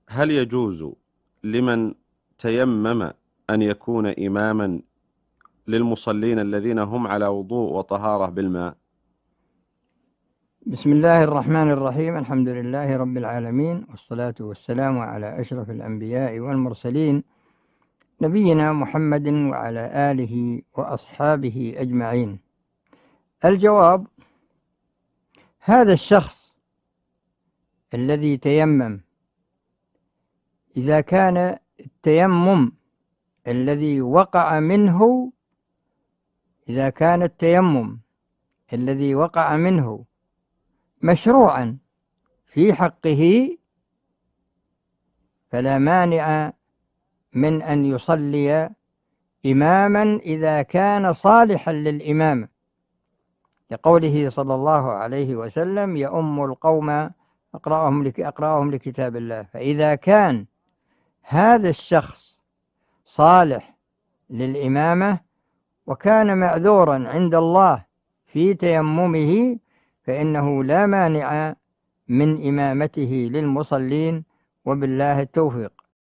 هل يجوز لمن تيمم أن يكون إماما للمصلين الذين هم على وضوء وطهارة بالماء؟ بسم الله الرحمن الرحيم. الحمد لله رب العالمين، والصلاة والسلام على أشرف الأنبياء والمرسلين، نبينا محمد وعلى آله وأصحابه أجمعين. الجواب: هذا الشخص الذي تيمم، إذا كان التيمم الذي وقع منه إذا كان التيمم الذي وقع منه مشروعا في حقه، فلا مانع من أن يصلي إماما إذا كان صالحا للإمامة، لقوله صلى الله عليه وسلم: يؤم القوم أقرأهم لكتاب الله. فإذا كان هذا الشخص صالح للإمامة وكان معذورا عند الله في تيممه، فإنه لا مانع من إمامته للمصلين، وبالله التوفيق.